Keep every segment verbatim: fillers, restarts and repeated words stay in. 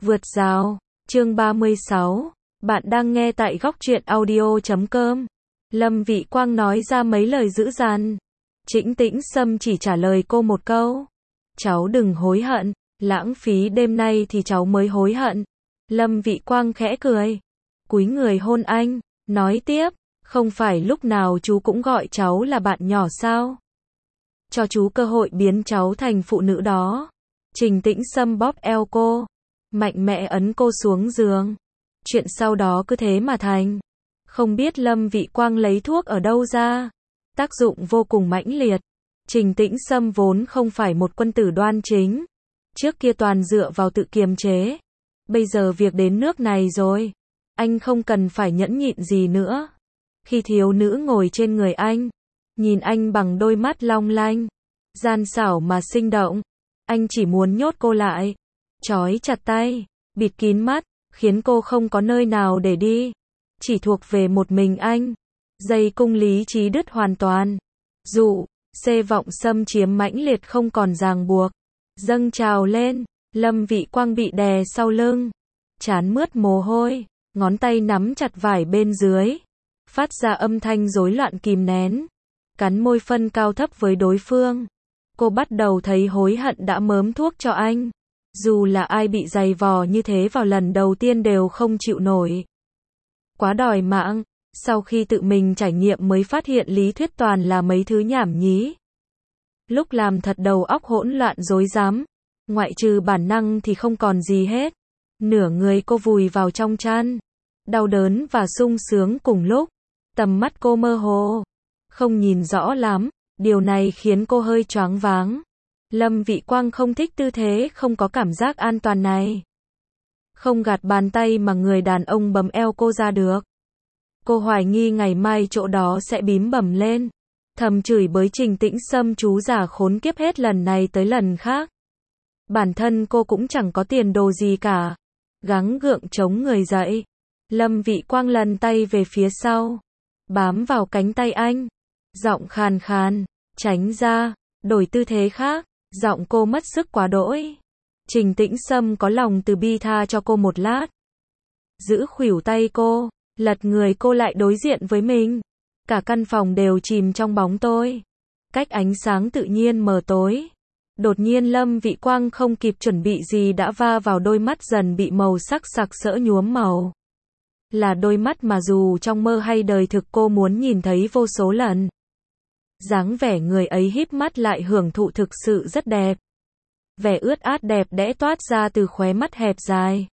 Vượt rào, chương ba mươi sáu. Bạn đang nghe tại góc truyện audio chấm com. Lâm Vị Quang nói ra mấy lời dữ dằn. Trịnh Tĩnh Sâm chỉ trả lời cô một câu. Cháu đừng hối hận, lãng phí đêm nay thì cháu mới hối hận. Lâm Vị Quang khẽ cười. Cúi người hôn anh, nói tiếp, không phải lúc nào chú cũng gọi cháu là bạn nhỏ sao? Cho chú cơ hội biến cháu thành phụ nữ đó. Trịnh Tĩnh Sâm bóp eo cô, mạnh mẽ ấn cô xuống giường. Chuyện sau đó cứ thế mà thành. Không biết Lâm Vị Quang lấy thuốc ở đâu ra. Tác dụng vô cùng mãnh liệt. Trịnh Tĩnh Sâm vốn không phải một quân tử đoan chính. Trước kia toàn dựa vào tự kiềm chế. Bây giờ việc đến nước này rồi. Anh không cần phải nhẫn nhịn gì nữa. Khi thiếu nữ ngồi trên người anh, nhìn anh bằng đôi mắt long lanh, gian xảo mà sinh động. Anh chỉ muốn nhốt cô lại, trói chặt tay, bịt kín mắt, khiến cô không có nơi nào để đi. Chỉ thuộc về một mình anh. Dây cung lý trí đứt hoàn toàn. Dụ, xê vọng xâm chiếm mãnh liệt không còn ràng buộc. Dâng trào lên, Lâm Vị Quang bị đè sau lưng. Trán mướt mồ hôi, ngón tay nắm chặt vải bên dưới. Phát ra âm thanh rối loạn kìm nén. Cắn môi phân cao thấp với đối phương. Cô bắt đầu thấy hối hận đã mớm thuốc cho anh. Dù là ai bị giày vò như thế vào lần đầu tiên đều không chịu nổi. Quá đòi mạng, sau khi tự mình trải nghiệm mới phát hiện lý thuyết toàn là mấy thứ nhảm nhí. Lúc làm thật đầu óc hỗn loạn rối rắm, ngoại trừ bản năng thì không còn gì hết. Nửa người cô vùi vào trong chăn, đau đớn và sung sướng cùng lúc. Tầm mắt cô mơ hồ, không nhìn rõ lắm, điều này khiến cô hơi choáng váng. Lâm Vị Quang không thích tư thế không có cảm giác an toàn này. Không gạt bàn tay mà người đàn ông bấm eo cô ra được. Cô hoài nghi ngày mai chỗ đó sẽ bím bầm lên. Thầm chửi bới Trịnh Tĩnh Sâm chú giả khốn kiếp hết lần này tới lần khác. Bản thân cô cũng chẳng có tiền đồ gì cả. Gắng gượng chống người dậy. Lâm Vị Quang lần tay về phía sau, bám vào cánh tay anh. Giọng khàn khàn, tránh ra, đổi tư thế khác. Giọng cô mất sức quá đỗi. Trịnh Tĩnh Sâm có lòng từ bi tha cho cô một lát. Giữ khuỷu tay cô, lật người cô lại đối diện với mình. Cả căn phòng đều chìm trong bóng tối. Cách ánh sáng tự nhiên mờ tối. Đột nhiên Lâm Vị Quang không kịp chuẩn bị gì đã va vào đôi mắt dần bị màu sắc sặc sỡ nhuốm màu. Là đôi mắt mà dù trong mơ hay đời thực cô muốn nhìn thấy vô số lần. Dáng vẻ người ấy híp mắt lại hưởng thụ thực sự rất đẹp. Vẻ ướt át đẹp đẽ toát ra từ khóe mắt hẹp dài.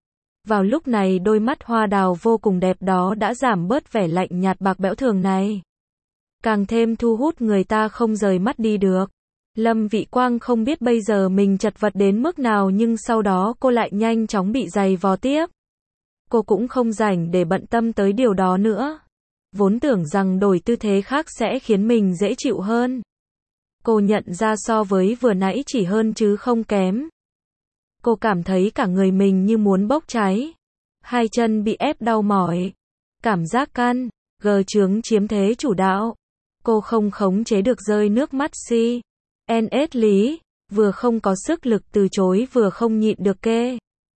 Vào lúc này đôi mắt hoa đào vô cùng đẹp đó đã giảm bớt vẻ lạnh nhạt bạc bẽo thường này. Càng thêm thu hút người ta không rời mắt đi được. Lâm Vị Quang không biết bây giờ mình chật vật đến mức nào nhưng sau đó cô lại nhanh chóng bị giày vò tiếp. Cô cũng không rảnh để bận tâm tới điều đó nữa. Vốn tưởng rằng đổi tư thế khác sẽ khiến mình dễ chịu hơn. Cô nhận ra so với vừa nãy chỉ hơn chứ không kém. Cô cảm thấy cả người mình như muốn bốc cháy. Hai chân bị ép đau mỏi. Cảm giác căn, gờ chướng chiếm thế chủ đạo. Cô không khống chế được rơi nước mắt si. en ét lý, vừa không có sức lực từ chối vừa không nhịn được kê.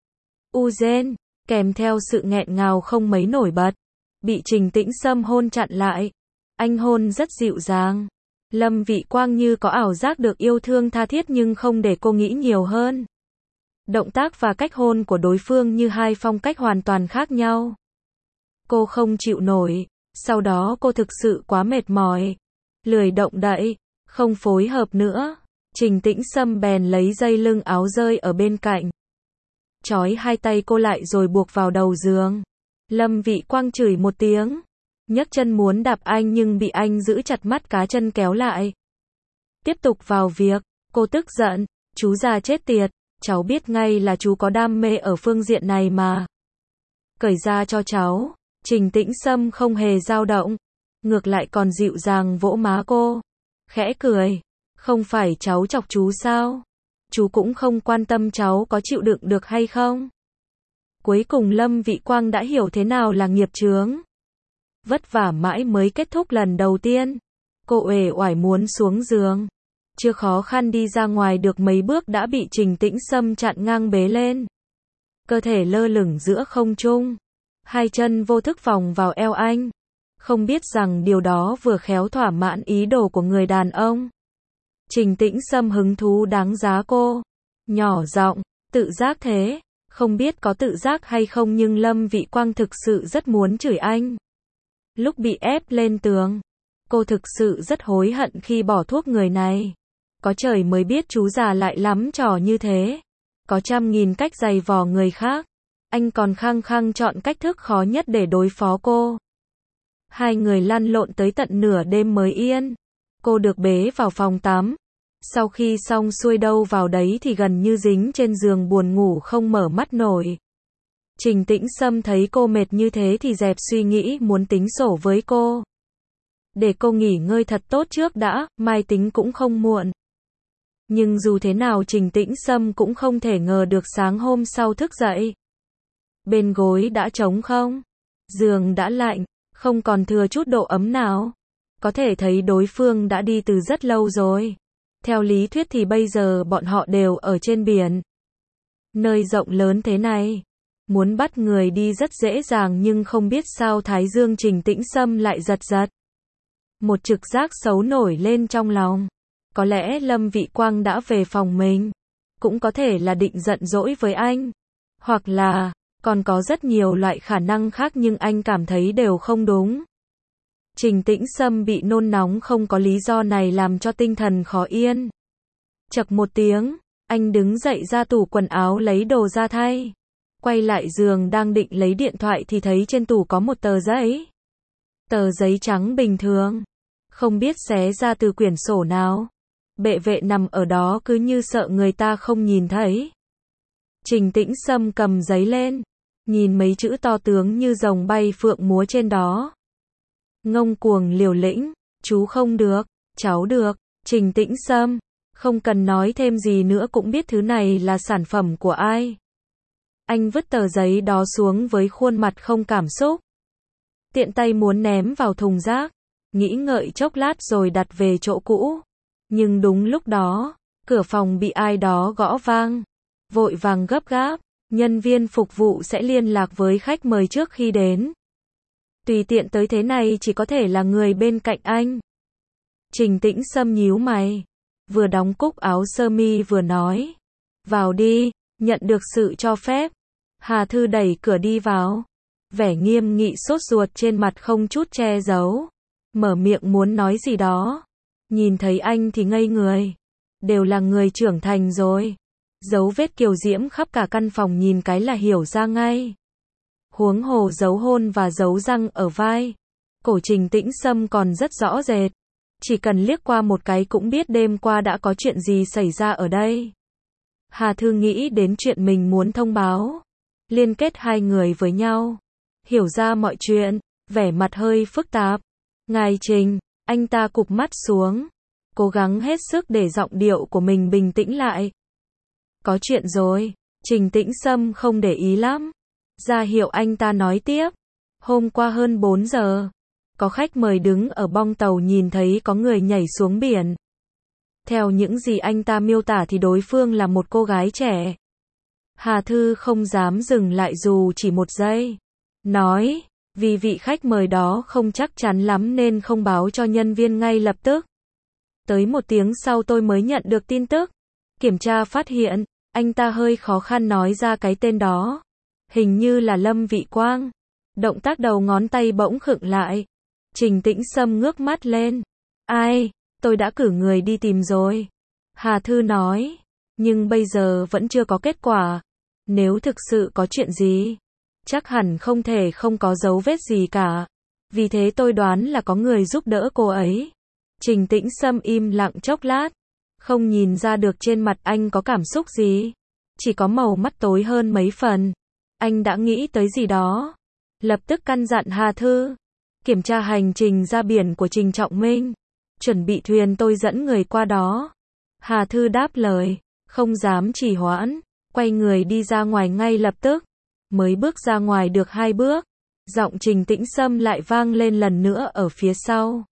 U gen, kèm theo sự nghẹn ngào không mấy nổi bật. Bị Trịnh Tĩnh Sâm hôn chặn lại. Anh hôn rất dịu dàng. Lâm Vị Quang như có ảo giác được yêu thương tha thiết nhưng không để cô nghĩ nhiều hơn. Động tác và cách hôn của đối phương như hai phong cách hoàn toàn khác nhau. Cô không chịu nổi. Sau đó cô thực sự quá mệt mỏi. Lười động đậy. Không phối hợp nữa. Trịnh Tĩnh Sâm bèn lấy dây lưng áo rơi ở bên cạnh. Trói hai tay cô lại rồi buộc vào đầu giường. Lâm Vị Quang chửi một tiếng. Nhấc chân muốn đạp anh nhưng bị anh giữ chặt mắt cá chân kéo lại. Tiếp tục vào việc. Cô tức giận. Chú già chết tiệt. Cháu biết ngay là chú có đam mê ở phương diện này mà. Cởi ra cho cháu. Trịnh Tĩnh Sâm không hề dao động. Ngược lại còn dịu dàng vỗ má cô. Khẽ cười. Không phải cháu chọc chú sao? Chú cũng không quan tâm cháu có chịu đựng được hay không? Cuối cùng Lâm Vị Quang đã hiểu thế nào là nghiệp chướng. Vất vả mãi mới kết thúc lần đầu tiên. Cô uể oải muốn xuống giường. Chưa khó khăn đi ra ngoài được mấy bước đã bị Trịnh Tĩnh Sâm chặn ngang bế lên. cơ thể lơ lửng giữa không trung. Hai chân vô thức vòng vào eo anh. Không biết rằng điều đó vừa khéo thỏa mãn ý đồ của người đàn ông. Trình Tĩnh Sâm hứng thú đáng giá cô. Nhỏ giọng, tự giác thế. Không biết có tự giác hay không nhưng Lâm Vị Quang thực sự rất muốn chửi anh. Lúc bị ép lên tường, cô thực sự rất hối hận khi bỏ thuốc người này. Có trời mới biết chú già lại lắm trò như thế. Có trăm nghìn cách giày vò người khác. Anh còn khăng khăng chọn cách thức khó nhất để đối phó cô. Hai người lăn lộn tới tận nửa đêm mới yên. Cô được bế vào phòng tắm. Sau khi xong xuôi đâu vào đấy thì gần như dính trên giường buồn ngủ không mở mắt nổi. Trình Tĩnh Sâm thấy cô mệt như thế thì dẹp suy nghĩ muốn tính sổ với cô. Để cô nghỉ ngơi thật tốt trước đã, mai tính cũng không muộn. Nhưng dù thế nào Trình Tĩnh Sâm cũng không thể ngờ được sáng hôm sau thức dậy. Bên gối đã trống không. Giường đã lạnh, không còn thừa chút độ ấm nào. Có thể thấy đối phương đã đi từ rất lâu rồi. Theo lý thuyết thì bây giờ bọn họ đều ở trên biển. Nơi rộng lớn thế này. Muốn bắt người đi rất dễ dàng nhưng không biết sao thái dương Trình Tĩnh Sâm lại giật giật. Một trực giác xấu nổi lên trong lòng. Có lẽ Lâm Vị Quang đã về phòng mình. Cũng có thể là định giận dỗi với anh. Hoặc là, còn có rất nhiều loại khả năng khác nhưng anh cảm thấy đều không đúng. Trình Tĩnh Sâm bị nôn nóng không có lý do này làm cho tinh thần khó yên. Chậc một tiếng, anh đứng dậy ra tủ quần áo lấy đồ ra thay. Quay lại giường đang định lấy điện thoại thì thấy trên tủ có một tờ giấy. Tờ giấy trắng bình thường. Không biết xé ra từ quyển sổ nào. Bệ vệ nằm ở đó cứ như sợ người ta không nhìn thấy. Trình Tĩnh Sâm cầm giấy lên. Nhìn mấy chữ to tướng như rồng bay phượng múa trên đó. Ngông cuồng liều lĩnh, chú không được, cháu được. Trình Tĩnh Sâm, không cần nói thêm gì nữa cũng biết thứ này là sản phẩm của ai. Anh vứt tờ giấy đó xuống với khuôn mặt không cảm xúc. Tiện tay muốn ném vào thùng rác. Nghĩ ngợi chốc lát rồi đặt về chỗ cũ. Nhưng đúng lúc đó, cửa phòng bị ai đó gõ vang. Vội vàng gấp gáp, nhân viên phục vụ sẽ liên lạc với khách mời trước khi đến. Tùy tiện tới thế này chỉ có thể là người bên cạnh anh. Trình Tĩnh Sâm nhíu mày. Vừa đóng cúc áo sơ mi vừa nói. Vào đi, nhận được sự cho phép. Hà Thư đẩy cửa đi vào. Vẻ nghiêm nghị sốt ruột trên mặt không chút che giấu. Mở miệng muốn nói gì đó. Nhìn thấy anh thì ngây người. Đều là người trưởng thành rồi. Dấu vết kiều diễm khắp cả căn phòng nhìn cái là hiểu ra ngay. Huống hồ dấu hôn và dấu răng ở vai. Cổ Trình Tĩnh Sâm còn rất rõ rệt. Chỉ cần liếc qua một cái cũng biết đêm qua đã có chuyện gì xảy ra ở đây. Hà Thư nghĩ đến chuyện mình muốn thông báo. Liên kết hai người với nhau. Hiểu ra mọi chuyện. Vẻ mặt hơi phức tạp. Ngài Trình, anh ta cụp mắt xuống. Cố gắng hết sức để giọng điệu của mình bình tĩnh lại. Có chuyện rồi. Trình Tĩnh Sâm không để ý lắm. Ra hiệu anh ta nói tiếp. Hôm qua hơn bốn giờ. Có khách mời đứng ở bong tàu nhìn thấy có người nhảy xuống biển. Theo những gì anh ta miêu tả thì đối phương là một cô gái trẻ. Hà Thư không dám dừng lại dù chỉ một giây. Nói, vì vị khách mời đó không chắc chắn lắm nên không báo cho nhân viên ngay lập tức. Tới một tiếng sau tôi mới nhận được tin tức. Kiểm tra phát hiện, anh ta hơi khó khăn nói ra cái tên đó. Hình như là Lâm Vị Quang. Động tác đầu ngón tay bỗng khựng lại. Trình Tĩnh Sâm ngước mắt lên. Ai, tôi đã cử người đi tìm rồi. Hà Thư nói. Nhưng bây giờ vẫn chưa có kết quả. Nếu thực sự có chuyện gì, chắc hẳn không thể không có dấu vết gì cả. Vì thế tôi đoán là có người giúp đỡ cô ấy. Trình Tĩnh Sâm im lặng chốc lát. Không nhìn ra được trên mặt anh có cảm xúc gì. Chỉ có màu mắt tối hơn mấy phần. Anh đã nghĩ tới gì đó. Lập tức căn dặn Hà Thư. Kiểm tra hành trình ra biển của Trình Trọng Minh. Chuẩn bị thuyền tôi dẫn người qua đó. Hà Thư đáp lời. Không dám trì hoãn. Quay người đi ra ngoài ngay lập tức. Mới bước ra ngoài được hai bước. Giọng Trình Tĩnh Sâm lại vang lên lần nữa ở phía sau.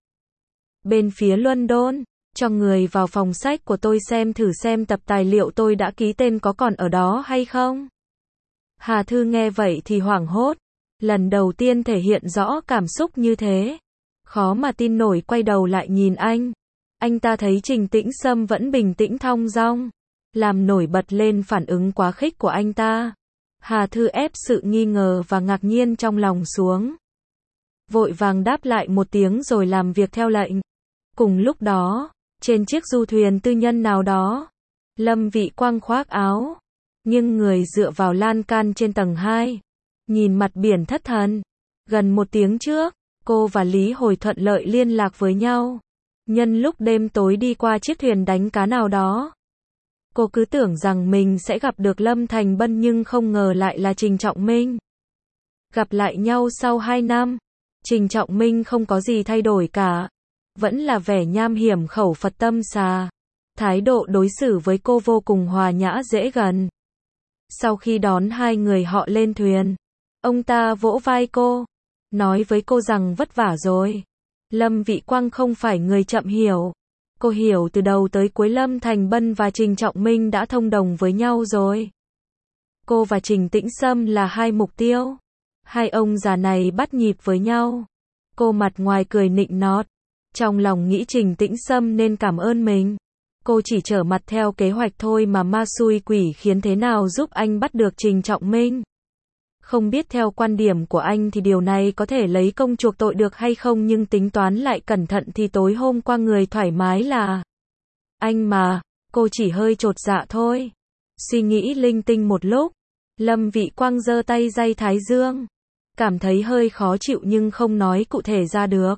Bên phía London. Cho người vào phòng sách của tôi xem thử xem tập tài liệu tôi đã ký tên có còn ở đó hay không. Hà Thư nghe vậy thì hoảng hốt. Lần đầu tiên thể hiện rõ cảm xúc như thế. Khó mà tin nổi quay đầu lại nhìn anh. Anh ta thấy Trình Tĩnh Sâm vẫn bình tĩnh thong dong. Làm nổi bật lên phản ứng quá khích của anh ta. Hà Thư ép sự nghi ngờ và ngạc nhiên trong lòng xuống. Vội vàng đáp lại một tiếng rồi làm việc theo lệnh. Cùng lúc đó, trên chiếc du thuyền tư nhân nào đó, Lâm Vị Quang khoác áo, nhưng người dựa vào lan can trên tầng hai, nhìn mặt biển thất thần. Gần một tiếng trước, cô và Lý Hồi thuận lợi liên lạc với nhau. Nhân lúc đêm tối đi qua chiếc thuyền đánh cá nào đó. Cô cứ tưởng rằng mình sẽ gặp được Lâm Thành Bân nhưng không ngờ lại là Trình Trọng Minh. Gặp lại nhau sau hai năm, Trình Trọng Minh không có gì thay đổi cả. Vẫn là vẻ nham hiểm khẩu Phật tâm xà. Thái độ đối xử với cô vô cùng hòa nhã dễ gần. Sau khi đón hai người họ lên thuyền, ông ta vỗ vai cô, nói với cô rằng vất vả rồi. Lâm Vị Quang không phải người chậm hiểu. Cô hiểu từ đầu tới cuối Lâm Thành Bân và Trình Trọng Minh đã thông đồng với nhau rồi. Cô và Trình Tĩnh Sâm là hai mục tiêu. Hai ông già này bắt nhịp với nhau. Cô mặt ngoài cười nịnh nọt, trong lòng nghĩ Trình Tĩnh Sâm nên cảm ơn mình. Cô chỉ trở mặt theo kế hoạch thôi mà ma xui quỷ khiến thế nào giúp anh bắt được Trình Trọng Minh. Không biết theo quan điểm của anh thì điều này có thể lấy công chuộc tội được hay không, nhưng tính toán lại cẩn thận thì tối hôm qua người thoải mái là anh mà. Cô chỉ hơi chột dạ thôi. Suy nghĩ linh tinh một lúc, Lâm Vị Quang giơ tay day thái dương. Cảm thấy hơi khó chịu nhưng không nói cụ thể ra được.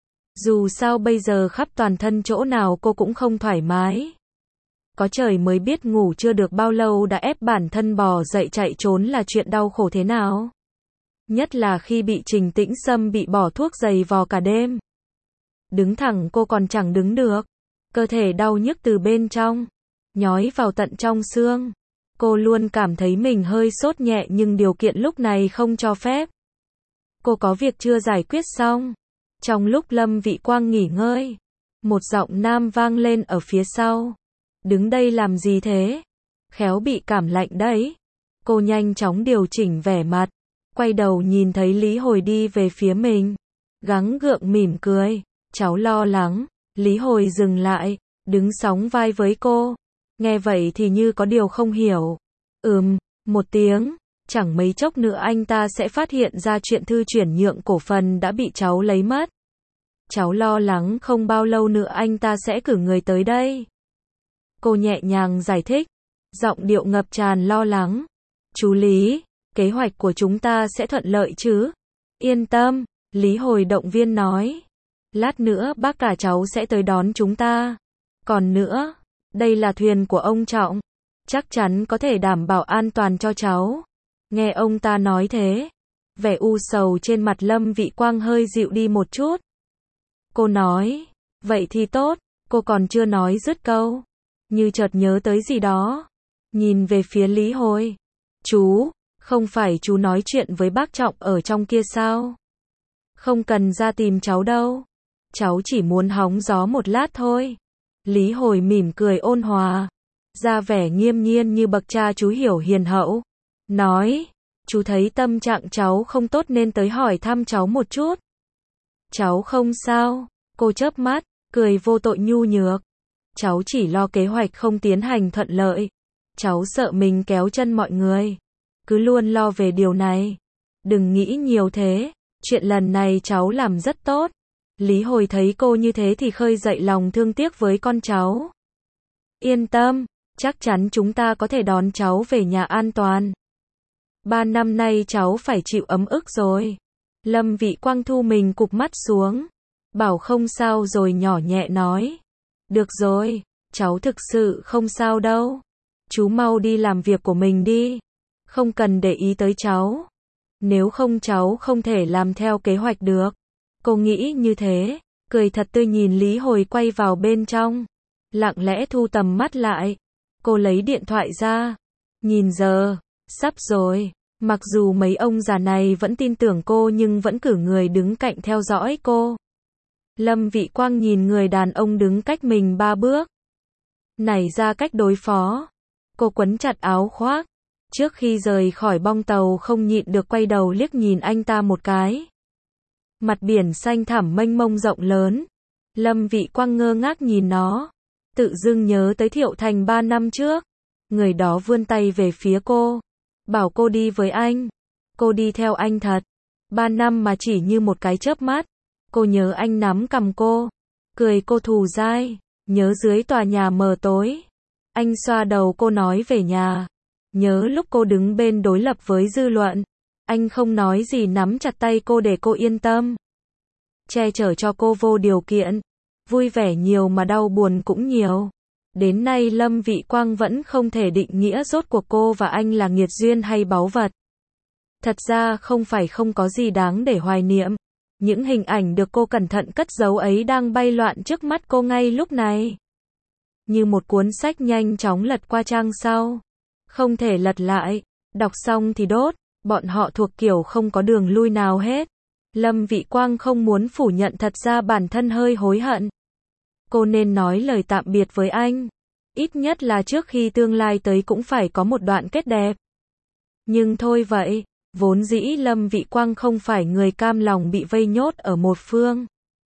Dù sao bây giờ khắp toàn thân chỗ nào cô cũng không thoải mái. Có trời mới biết ngủ chưa được bao lâu đã ép bản thân bò dậy chạy trốn là chuyện đau khổ thế nào. Nhất là khi bị Trình Tĩnh Sâm bị bỏ thuốc giày vò cả đêm. Đứng thẳng cô còn chẳng đứng được. Cơ thể đau nhức từ bên trong, nhói vào tận trong xương. Cô luôn cảm thấy mình hơi sốt nhẹ nhưng điều kiện lúc này không cho phép. Cô có việc chưa giải quyết xong. Trong lúc Lâm Vị Quang nghỉ ngơi, một giọng nam vang lên ở phía sau. Đứng đây làm gì thế? Khéo bị cảm lạnh đấy. Cô nhanh chóng điều chỉnh vẻ mặt, quay đầu nhìn thấy Lý Hồi đi về phía mình. Gắng gượng mỉm cười. Cháu lo lắng. Lý Hồi dừng lại, đứng sóng vai với cô. Nghe vậy thì như có điều không hiểu. Ừm, một tiếng. Chẳng mấy chốc nữa anh ta sẽ phát hiện ra chuyện thư chuyển nhượng cổ phần đã bị cháu lấy mất. Cháu lo lắng không bao lâu nữa anh ta sẽ cử người tới đây. Cô nhẹ nhàng giải thích, giọng điệu ngập tràn lo lắng. Chú Lý, kế hoạch của chúng ta sẽ thuận lợi chứ? Yên tâm, Lý Hồi động viên nói. Lát nữa bác cả cháu sẽ tới đón chúng ta. Còn nữa, đây là thuyền của ông Trọng. Chắc chắn có thể đảm bảo an toàn cho cháu. Nghe ông ta nói thế, vẻ u sầu trên mặt Lâm Vị Quang hơi dịu đi một chút. Cô nói, vậy thì tốt. Cô còn chưa nói dứt câu, như chợt nhớ tới gì đó, nhìn về phía Lý Hồi. Chú, không phải chú nói chuyện với bác Trọng ở trong kia sao? Không cần ra tìm cháu đâu. Cháu chỉ muốn hóng gió một lát thôi. Lý Hồi mỉm cười ôn hòa, ra vẻ nghiêm nhiên như bậc cha chú hiểu hiền hậu. Nói, chú thấy tâm trạng cháu không tốt nên tới hỏi thăm cháu một chút. Cháu không sao. Cô chớp mắt, cười vô tội nhu nhược. Cháu chỉ lo kế hoạch không tiến hành thuận lợi. Cháu sợ mình kéo chân mọi người. Cứ luôn lo về điều này. Đừng nghĩ nhiều thế. Chuyện lần này cháu làm rất tốt. Lý Hồi thấy cô như thế thì khơi dậy lòng thương tiếc với con cháu. Yên tâm, chắc chắn chúng ta có thể đón cháu về nhà an toàn. Ba năm nay cháu phải chịu ấm ức rồi. Lâm Vị Quang thu mình cụp mắt xuống. Bảo không sao rồi nhỏ nhẹ nói. Được rồi, cháu thực sự không sao đâu. Chú mau đi làm việc của mình đi. Không cần để ý tới cháu. Nếu không cháu không thể làm theo kế hoạch được. Cô nghĩ như thế, cười thật tươi nhìn Lý Hồi quay vào bên trong. Lặng lẽ thu tầm mắt lại. Cô lấy điện thoại ra. Nhìn giờ, sắp rồi. Mặc dù mấy ông già này vẫn tin tưởng cô nhưng vẫn cử người đứng cạnh theo dõi cô. Lâm Vị Quang nhìn người đàn ông đứng cách mình ba bước. Nảy ra cách đối phó. Cô quấn chặt áo khoác, Trước khi rời khỏi bong tàu không nhịn được quay đầu liếc nhìn anh ta một cái. Mặt biển xanh thẳm mênh mông rộng lớn. Lâm Vị Quang ngơ ngác nhìn nó. Tự dưng nhớ tới Thiệu Thành ba năm trước. Người đó vươn tay về phía cô. Bảo cô đi với anh. Cô đi theo anh thật. Ba năm mà chỉ như một cái chớp mắt. Cô nhớ anh nắm cầm cô. Cười cô thù dai. Nhớ dưới tòa nhà mờ tối. Anh xoa đầu cô nói về nhà. Nhớ lúc cô đứng bên đối lập với dư luận. Anh không nói gì nắm chặt tay cô để cô yên tâm. Che chở cho cô vô điều kiện. Vui vẻ nhiều mà đau buồn cũng nhiều. Đến nay Lâm Vị Quang vẫn không thể định nghĩa rốt cuộc cô và anh là nghiệt duyên hay báu vật. Thật ra không phải không có gì đáng để hoài niệm. Những hình ảnh được cô cẩn thận cất giấu ấy đang bay loạn trước mắt cô ngay lúc này. Như một cuốn sách nhanh chóng lật qua trang sau. Không thể lật lại. Đọc xong thì đốt. Bọn họ thuộc kiểu không có đường lui nào hết. Lâm Vị Quang không muốn phủ nhận thật ra bản thân hơi hối hận. Cô nên nói lời tạm biệt với anh. Ít nhất là trước khi tương lai tới cũng phải có một đoạn kết đẹp. Nhưng thôi vậy. Vốn dĩ Lâm Vị Quang không phải người cam lòng bị vây nhốt ở một phương.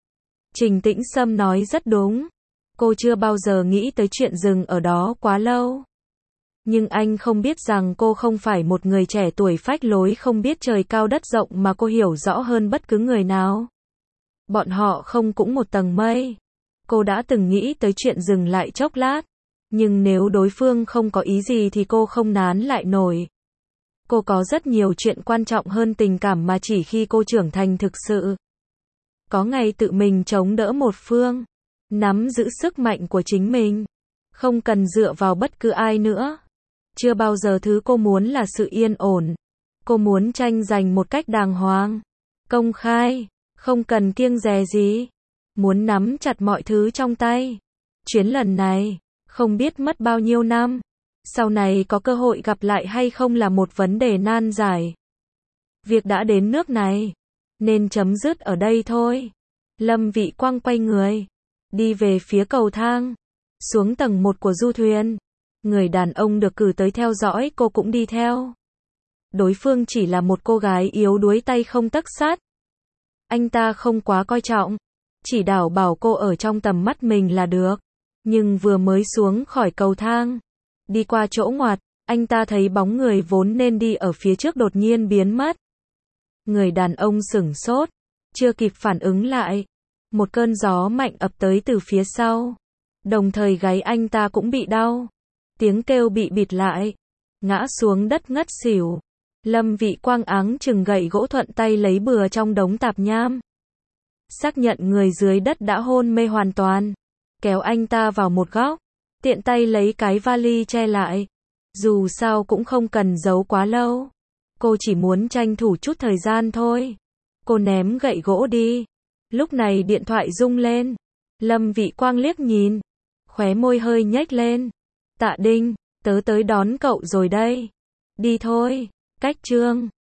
Trình Tĩnh Sâm nói rất đúng. Cô chưa bao giờ nghĩ tới chuyện dừng ở đó quá lâu. Nhưng anh không biết rằng cô không phải một người trẻ tuổi phách lối không biết trời cao đất rộng mà cô hiểu rõ hơn bất cứ người nào. Bọn họ không cũng một tầng mây. Cô đã từng nghĩ tới chuyện dừng lại chốc lát. Nhưng nếu đối phương không có ý gì thì cô không nán lại nổi. Cô có rất nhiều chuyện quan trọng hơn tình cảm mà chỉ khi cô trưởng thành thực sự. Có ngày tự mình chống đỡ một phương. Nắm giữ sức mạnh của chính mình. Không cần dựa vào bất cứ ai nữa. Chưa bao giờ thứ cô muốn là sự yên ổn. Cô muốn tranh giành một cách đàng hoàng. Công khai. Không cần kiêng dè gì. Muốn nắm chặt mọi thứ trong tay. Chuyến lần này. Không biết mất bao nhiêu năm. Sau này có cơ hội gặp lại hay không là một vấn đề nan giải. Việc đã đến nước này. Nên chấm dứt ở đây thôi. Lâm Vị Quang quay người. Đi về phía cầu thang. Xuống tầng một của du thuyền. Người đàn ông được cử tới theo dõi cô cũng đi theo. Đối phương chỉ là một cô gái yếu đuối tay không tấc sắt. Anh ta không quá coi trọng. Chỉ đảm bảo cô ở trong tầm mắt mình là được. Nhưng vừa mới xuống khỏi cầu thang. Đi qua chỗ ngoặt. Anh ta thấy bóng người vốn nên đi ở phía trước đột nhiên biến mất. Người đàn ông sửng sốt. Chưa kịp phản ứng lại. Một cơn gió mạnh ập tới từ phía sau. Đồng thời gáy anh ta cũng bị đau. Tiếng kêu bị bịt lại. Ngã xuống đất ngất xỉu. Lâm Vị Quang áng chừng gậy gỗ thuận tay lấy bừa trong đống tạp nham. Xác nhận người dưới đất đã hôn mê hoàn toàn. Kéo anh ta vào một góc. Tiện tay lấy cái vali che lại. Dù sao cũng không cần giấu quá lâu. Cô chỉ muốn tranh thủ chút thời gian thôi. Cô ném gậy gỗ đi. Lúc này điện thoại rung lên. Lâm Vị Quang liếc nhìn. Khóe môi hơi nhếch lên. Tạ Đinh, tớ tới đón cậu rồi đây. Đi thôi. Cách chương